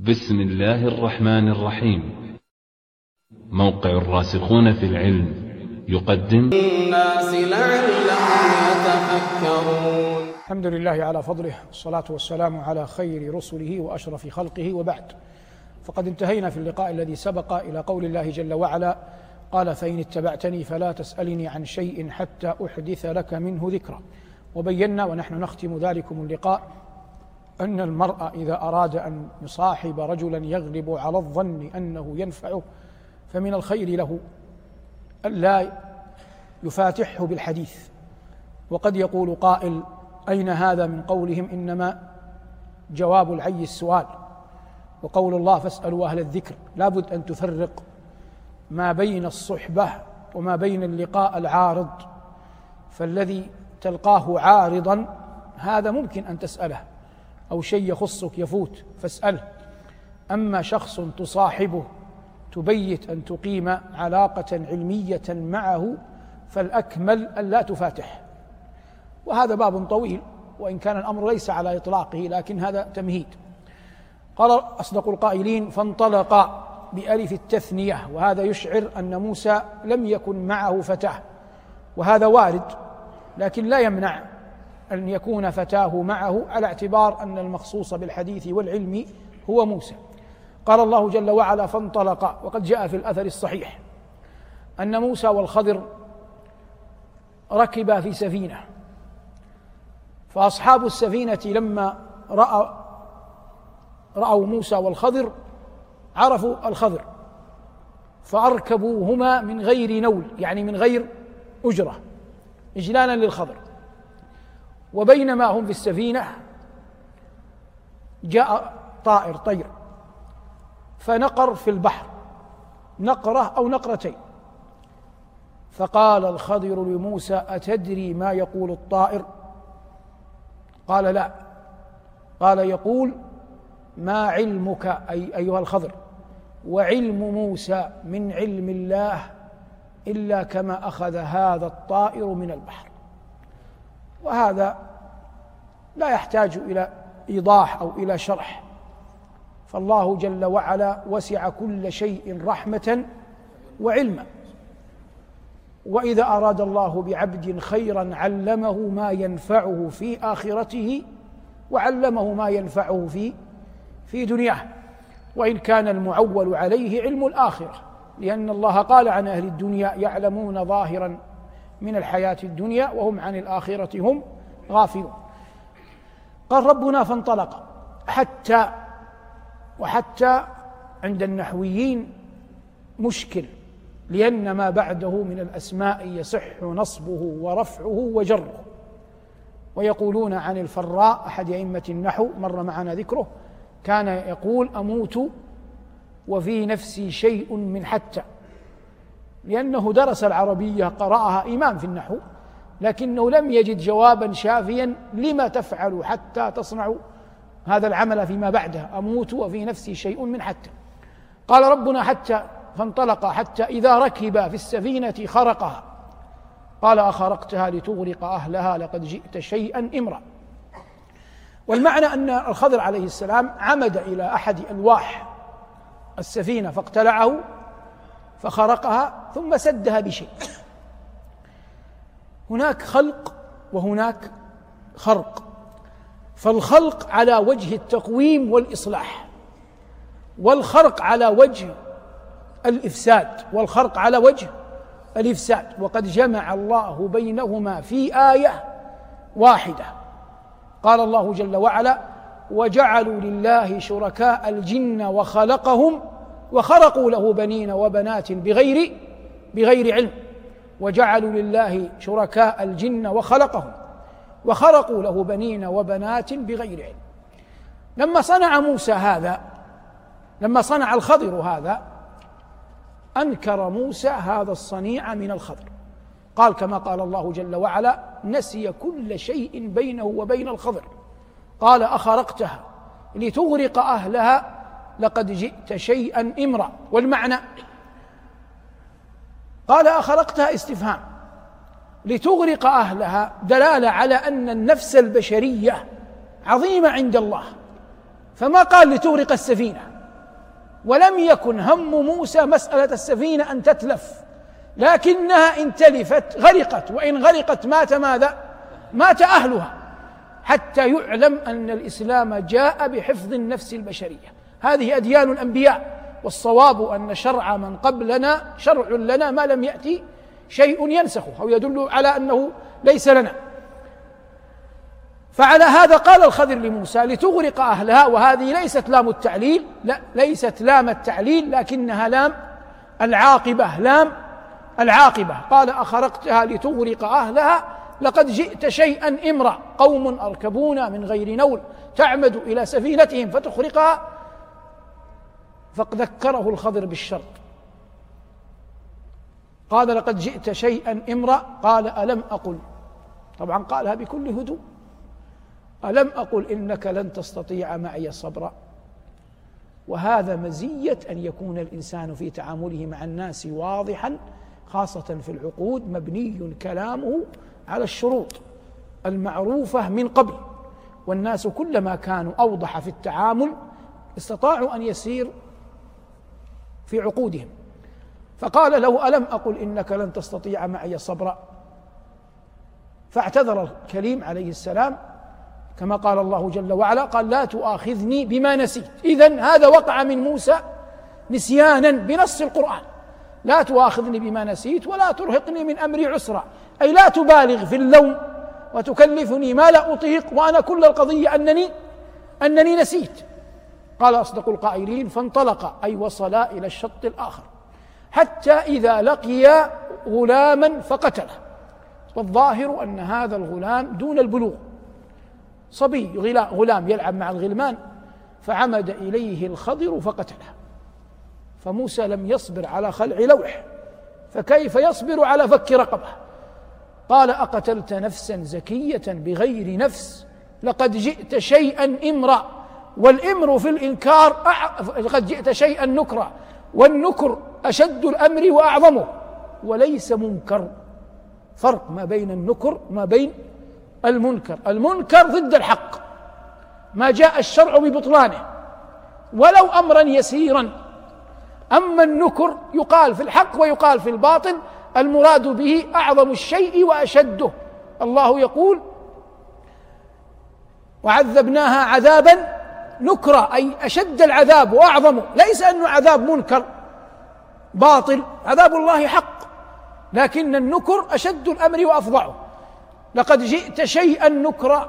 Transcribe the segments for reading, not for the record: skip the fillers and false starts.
بسم الله الرحمن الرحيم. موقع الراسخون في العلم يقدم الناس لعلهم يتفكرون. الحمد لله على فضله، والصلاة والسلام على خير رسله وأشرف خلقه، وبعد. فقد انتهينا في اللقاء الذي سبق إلى قول الله جل وعلا: قال: فإن اتبعتني فلا تسألني عن شيء حتى أحدث لك منه ذكرا. وبينا ونحن نختم ذلكم اللقاء أن المرء إذا أراد أن يصاحب رجلا يغلب على الظن أنه ينفعه فمن الخير له ألا يفاتحه بالحديث. وقد يقول قائل: أين هذا من قولهم إنما جواب العي السؤال، وقول الله: فاسألوا أهل الذكر. لابد أن تفرق ما بين الصحبة وما بين اللقاء العارض. فالذي تلقاه عارضا هذا ممكن أن تسأله، أو شيء يخصك يفوت فاسأله. أما شخص تصاحبه تبيت أن تقيم علاقة علمية معه فالأكمل أن لا تفاتح. وهذا باب طويل، وإن كان الأمر ليس على إطلاقه، لكن هذا تمهيد. قال أصدق القائلين: فانطلق بألف التثنية، وهذا يشعر أن موسى لم يكن معه فتاه، وهذا وارد، لكن لا يمنع أن يكون فتاه معه، على اعتبار أن المخصوص بالحديث والعلم هو موسى. قال الله جل وعلا: فانطلق. وقد جاء في الأثر الصحيح أن موسى والخضر ركبا في سفينة، فأصحاب السفينة لما رأوا موسى والخضر عرفوا الخضر فأركبوهما من غير نول، يعني من غير أجرة، إجلالا للخضر. وبينما هم في السفينة جاء طير فنقر في البحر نقرة أو نقرتين، فقال الخضر لموسى: أتدري ما يقول الطائر؟ قال: لا. قال: يقول: ما علمك أي أيها الخضر وعلم موسى من علم الله إلا كما أخذ هذا الطائر من البحر. وهذا لا يحتاج إلى إيضاح أو إلى شرح، فالله جل وعلا وسع كل شيء رحمة وعلما، وإذا أراد الله بعبد خيرا علمه ما ينفعه في آخرته وعلمه ما ينفعه في دنياه، وإن كان المعول عليه علم الآخرة، لأن الله قال عن أهل الدنيا: يعلمون ظاهرا من الحياة الدنيا وهم عن الآخرة هم غافلون. قال ربنا: فانطلق. وحتى عند النحويين مشكل، لأن ما بعده من الأسماء يصح نصبه ورفعه وجره. ويقولون عن الفراء أحد أئمة النحو مر معنا ذكره، كان يقول: أموت وفي نفسي شيء من حتى، لأنه درس العربية قرأها إمام في النحو، لكنه لم يجد جوابا شافيا لما تفعل حتى تصنع هذا العمل فيما بعدها. أموت وفي نفسي شيء من حتى. قال ربنا: فانطلق حتى إذا ركب في السفينة خرقها. قال: أخرقتها لتغرق أهلها لقد جئت شيئا إمرا. والمعنى أن الخضر عليه السلام عمد إلى أحد ألواح السفينة فاقتلعه فخرقها ثم سدها بشيء. هناك خلق وهناك خرق، فالخلق على وجه التقويم والإصلاح، والخرق على وجه الإفساد، والخرق على وجه الإفساد. وقد جمع الله بينهما في آية واحدة. قال الله جل وعلا: وجعلوا لله شركاء الجن وخلقهم وخرقوا له بنين وبنات بغير علم. وجعلوا لله شركاء الجن وخلقهم وخرقوا له بنين وبنات بغير علم. لما صنع الخضر هذا أنكر موسى هذا الصنيع من الخضر، قال كما قال الله جل وعلا: نسي كل شيء بينه وبين الخضر. قال: أخرقتها لتغرق أهلها لقد جئت شيئا إمرا. والمعنى قال: أخرقتها استفهام، لتغرق أهلها دلالة على أن النفس البشرية عظيمة عند الله، فما قال لتغرق السفينة، ولم يكن هم موسى مسألة السفينة أن تتلف، لكنها إن تلفت غرقت، وإن غرقت مات ماذا؟ مات أهلها، حتى يعلم أن الإسلام جاء بحفظ النفس البشرية. هذه أديان الأنبياء، والصواب أن شرع من قبلنا شرع لنا ما لم يأتي شيء ينسخه أو يدل على أنه ليس لنا. فعلى هذا قال الخضر لموسى لتغرق أهلها، وهذه ليست لام التعليل، لا ليست لام التعليل لكنها لام العاقبة، لام العاقبة. قال أخرقتها لتغرق أهلها لقد جئت شيئا إمرا، قوم أركبون من غير نول تعمد إلى سفينتهم فتخرقها. فذكره الخضر بالشرط، قال لقد جئت شيئا إمرا، قال ألم أقل، طبعا قالها بكل هدوء، ألم أقل إنك لن تستطيع معي صبرا. وهذا مزية أن يكون الإنسان في تعامله مع الناس واضحا، خاصة في العقود، مبني كلامه على الشروط المعروفة من قبل، والناس كلما كانوا أوضح في التعامل استطاعوا أن يسير في عقودهم. فقال له ألم أقل إنك لن تستطيع معي صبرا. فاعتذر الكليم عليه السلام كما قال الله جل وعلا، قال لا تؤاخذني بما نسيت. إذن هذا وقع من موسى نسيانا بنص القرآن، لا تؤاخذني بما نسيت ولا ترهقني من أمري عسرا، أي لا تبالغ في اللوم وتكلفني ما لا أطيق، وأنا كل القضية أنني نسيت. قال أصدق القائلين فانطلقا، أي وصلا إلى الشط الآخر، حتى إذا لقيا غلاما فقتله. والظاهر أن هذا الغلام دون البلوغ، صبي غلام يلعب مع الغلمان، فعمد إليه الخضر فقتله. فموسى لم يصبر على خلع لوح، فكيف يصبر على فك رقبة؟ قال أقتلت نفسا زكية بغير نفس لقد جئت شيئا إمرا. والإمر في الإنكار لقد جئت شيئا نكرا، والنكر أشد الأمر وأعظمه وليس منكر. فرق ما بين النكر وما بين المنكر. المنكر ضد الحق، ما جاء الشرع ببطلانه ولو أمرا يسيرا. أما النكر يقال في الحق ويقال في الباطل، المراد به أعظم الشيء وأشده. الله يقول وعذبناها عذابا نكرا، أي أشد العذاب وأعظمه، ليس أنه عذاب منكر باطل، عذاب الله حق، لكن النكر أشد الأمر وأفظعه. لقد جئت شيئا نكرا.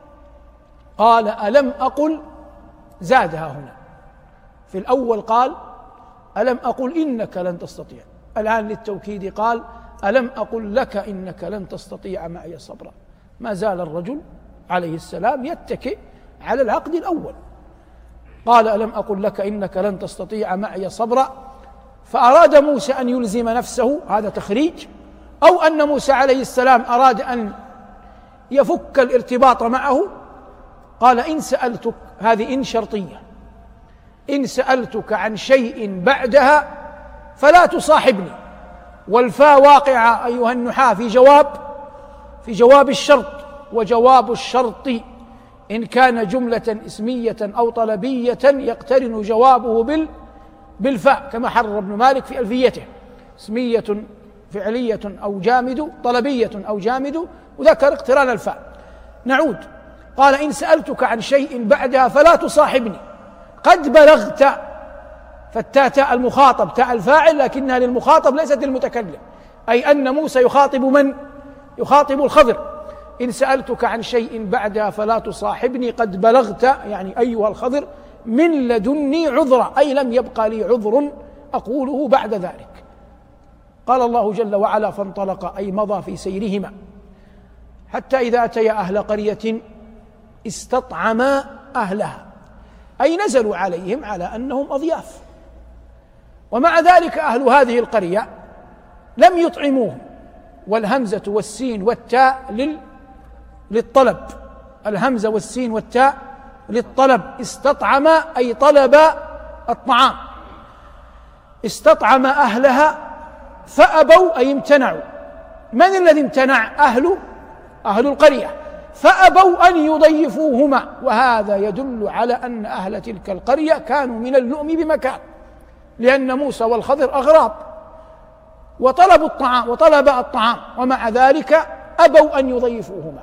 قال ألم أقل، زادها هنا، في الأول قال ألم أقل إنك لن تستطيع، الآن للتوكيد قال ألم أقل لك إنك لن تستطيع معي صبرا. ما زال الرجل عليه السلام يتكئ على العقد الأول. قال ألم أقل لك إنك لن تستطيع معي صبرا. فأراد موسى أن يلزم نفسه، هذا تخريج، أو أن موسى عليه السلام أراد أن يفك الارتباط معه. قال إن سألتك، هذه إن شرطية، إن سألتك عن شيء بعدها فلا تصاحبني. والفاء واقعة أيها النحاة في جواب الشرط، وجواب الشرط إن كان جملة اسمية أو طلبية يقترن جوابه بالفاء، كما حرر ابن مالك في ألفيته، اسمية فعلية أو جامد، طلبية أو جامد، وذكر اقتران الفاء. نعود، قال إن سألتك عن شيء بعدها فلا تصاحبني قد بلغت. فالتاء تاء المخاطب، تاء الفاعل، لكنها للمخاطب ليست للمتكلم، أي أن موسى يخاطب من؟ يخاطب الخضر. إن سألتك عن شيء بعدها فلا تصاحبني قد بلغت، يعني أيها الخضر، من لدني عذرا، أي لم يبقى لي عذر أقوله بعد ذلك. قال الله جل وعلا فانطلق، أي مضى في سيرهما حتى إذا أتيا أهل قرية استطعما أهلها، أي نزلوا عليهم على أنهم أضياف، ومع ذلك أهل هذه القرية لم يطعموهم. والهمزة والسين والتاء للطلب، الهمزة والسين والتاء للطلب. استطعم أي طلب الطعام، استطعم أهلها فأبوا أي امتنعوا. من الذي امتنع؟ أهل القرية، فأبوا أن يضيفوهما. وهذا يدل على أن أهل تلك القرية كانوا من اللؤم بمكان، لأن موسى والخضر أغراب وطلب الطعام ومع ذلك أبوا أن يضيفوهما.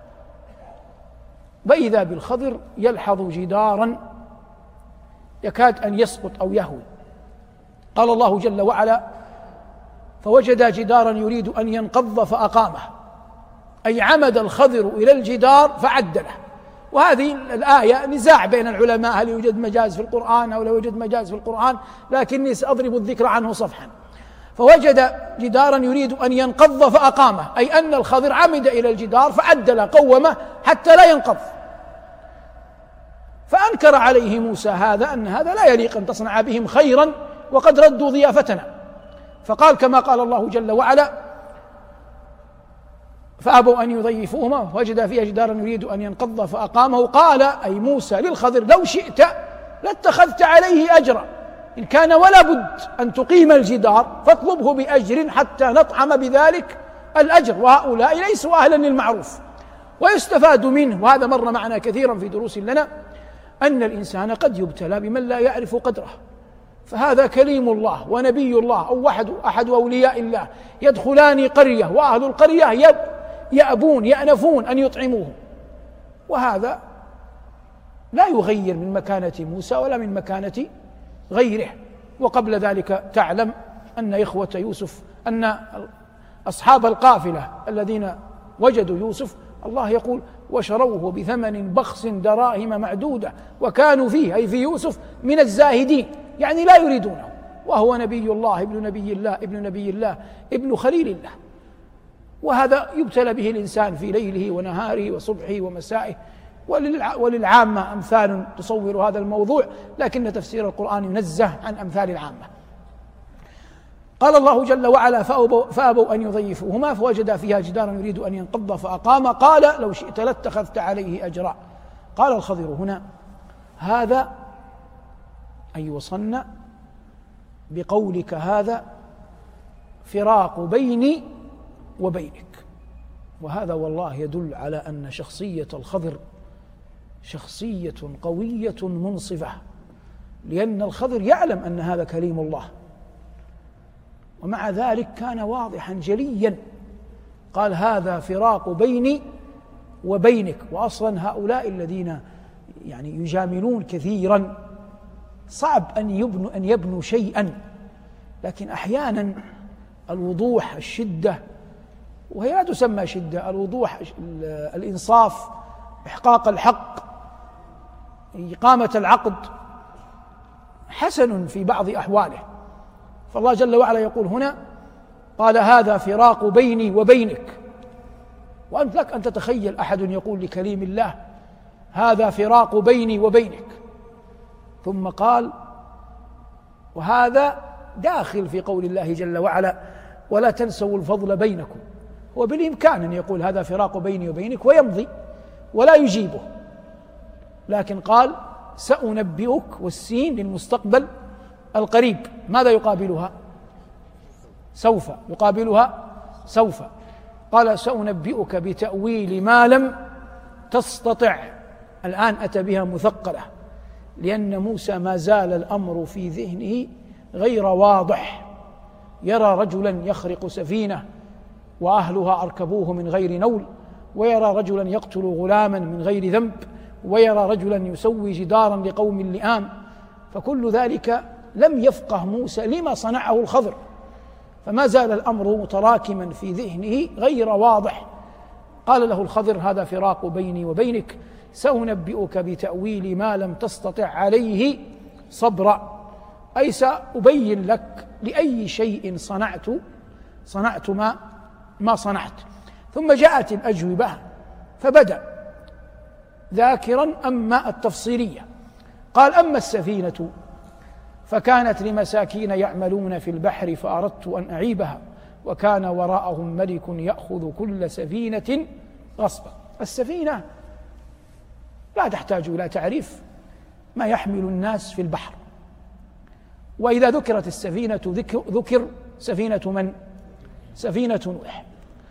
فإذا بالخضر يلحظ جدارا يكاد أن يسقط أو يهوي. قال الله جل وعلا: فوجد جدارا يريد أن ينقض فأقامه، أي عمد الخضر إلى الجدار فعدله. وهذه الآية نزاع بين العلماء هل يوجد مجاز في القرآن أو لا يوجد مجاز في القرآن، لكني سأضرب الذكر عنه صفحا. فوجد جدارا يريد أن ينقض فأقامه، أي أن الخضر عمد إلى الجدار فعدل قومه حتى لا ينقض. فأنكر عليه موسى أن هذا لا يليق أن تصنع بهم خيرا وقد ردوا ضيافتنا، فقال كما قال الله جل وعلا: فأبوا أن يضيفوهما وجد فيها جدارا يريد أن ينقض فأقامه. قال أي موسى للخضر: لو شئت لاتخذت عليه أجرا، إن كان ولا بد أن تقيم الجدار فاطلبه بأجر حتى نطعم بذلك الأجر، وهؤلاء ليسوا أهلا للمعروف. ويستفاد منه، وهذا مر معنا كثيرا في دروس لنا، أن الإنسان قد يبتلى بمن لا يعرف قدره، فهذا كليم الله ونبي الله أو أحد أولياء الله، يدخلان قرية وأهل القرية يأبون أن يطعموه، وهذا لا يغير من مكانة موسى ولا من مكانة غيره. وقبل ذلك تعلم أن إخوة يوسف، أن أصحاب القافلة الذين وجدوا يوسف، الله يقول: وشروه بثمن بخس دراهم معدودة وكانوا فيه، أي في يوسف، من الزاهدين، يعني لا يريدونه، وهو نبي الله ابن نبي الله ابن نبي الله ابن خليل الله. وهذا يبتلى به الإنسان في ليله ونهاره وصبحه ومسائه، وللعامة أمثال تصور هذا الموضوع، لكن تفسير القرآن ينزه عن أمثال العامة. قال الله جل وعلا: فأبوا أن يضيفوهما فوجدا فيها جدارا يريد أن ينقض فأقام. قال: لو شئت لاتخذت عليه أجرا. قال الخضر هنا: هذا أي وصلنا بقولك هذا فراق بيني وبينك. وهذا والله يدل على أن شخصية الخضر شخصية قوية منصفة، لأن الخضر يعلم أن هذا كليم الله، ومع ذلك كان واضحا جليا، قال: هذا فراق بيني وبينك. وأصلا هؤلاء الذين يعني يجاملون كثيرا صعب أن يبنوا شيئا، لكن أحيانا الوضوح، الشدة، وهي لا تسمى شدة، الوضوح، الإنصاف، إحقاق الحق، إقامة العقد، حسن في بعض أحواله. فالله جل وعلا يقول هنا: قال: هذا فراق بيني وبينك. وأنت لك أن تتخيل أحد يقول لكليم الله: هذا فراق بيني وبينك. ثم قال: وهذا داخل في قول الله جل وعلا: ولا تنسوا الفضل بينكم. هو بالإمكان أن يقول هذا فراق بيني وبينك ويمضي ولا يجيبه، لكن قال: سأنبئك، والسين للمستقبل القريب، ماذا يقابلها؟ سوف، يقابلها سوف. قال: سأنبئك بتأويل ما لم تستطع. الآن أتى بها مثقلة، لأن موسى ما زال الأمر في ذهنه غير واضح. يرى رجلا يخرق سفينة وأهلها أركبوه من غير نول، ويرى رجلا يقتل غلاما من غير ذنب، ويرى رجلا يسوي جدارا لقوم لئام، فكل ذلك لم يفقه موسى لما صنعه الخضر، فما زال الأمر متراكما في ذهنه غير واضح. قال له الخضر: هذا فراق بيني وبينك، سأنبئك بتأويل ما لم تستطع عليه صبرا، أي سأبين لك لأي شيء صنعت ما صنعت. ثم جاءت الأجوبة، فبدأ ذاكرا أما التفصيلية. قال: أما السفينة فكانت لمساكين يعملون في البحر فأردت أن أعيبها وكان وراءهم ملك يأخذ كل سفينة غصبا. السفينة لا تحتاج إلى تعريف، ما يحمل الناس في البحر. وإذا ذكرت السفينة ذكر سفينة من؟ سفينة نوح.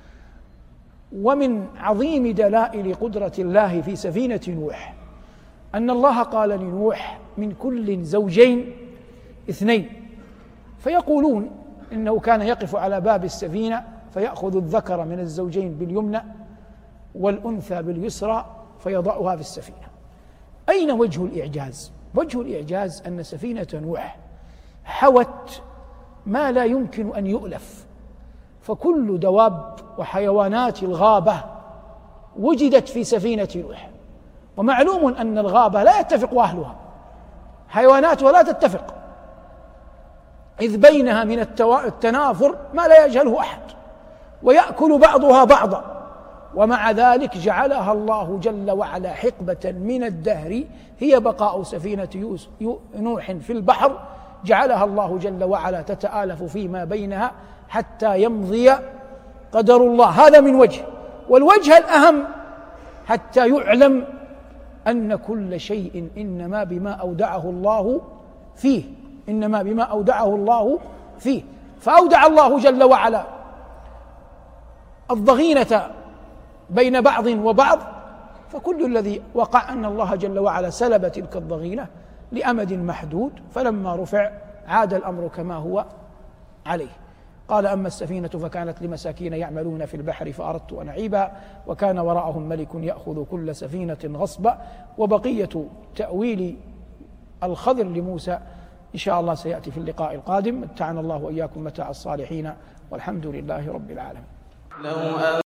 ومن عظيم دلائل قدرة الله في سفينة نوح أن الله قال لنوح: من كل زوجين اثنين فيقولون إنه كان يقف على باب السفينة فيأخذ الذكر من الزوجين باليمنى والأنثى باليسرى فيضعها في السفينة. أين وجه الإعجاز؟ وجه الإعجاز أن سفينة نوح حوت ما لا يمكن أن يؤلف، فكل دواب وحيوانات الغابة وجدت في سفينة نوح. ومعلوم أن الغابة لا يتفق أهلها، حيواناتها لا تتفق، إذ بينها من التنافر ما لا يجهله أحد، ويأكل بعضها بعضا، ومع ذلك جعلها الله جل وعلا حقبة من الدهر هي بقاء سفينة نوح في البحر، جعلها الله جل وعلا تتآلف فيما بينها حتى يمضي قدر الله. هذا من وجه. والوجه الأهم حتى يعلم أن كل شيء إنما بما أودعه الله فيه، إنما بما أودعه الله فيه. فأودع الله جل وعلا الضغينة بين بعض وبعض، فكل الذي وقع أن الله جل وعلا سلب تلك الضغينة لأمد محدود، فلما رفع عاد الأمر كما هو عليه. قال: أما السفينة فكانت لمساكين يعملون في البحر فأردت أن أعيبها وكان وراءهم ملك يأخذ كل سفينة غصبا. وبقية تأويل الخضر لموسى إن شاء الله سيأتي في اللقاء القادم. متعنا الله وإياكم متاع الصالحين والحمد لله رب العالمين.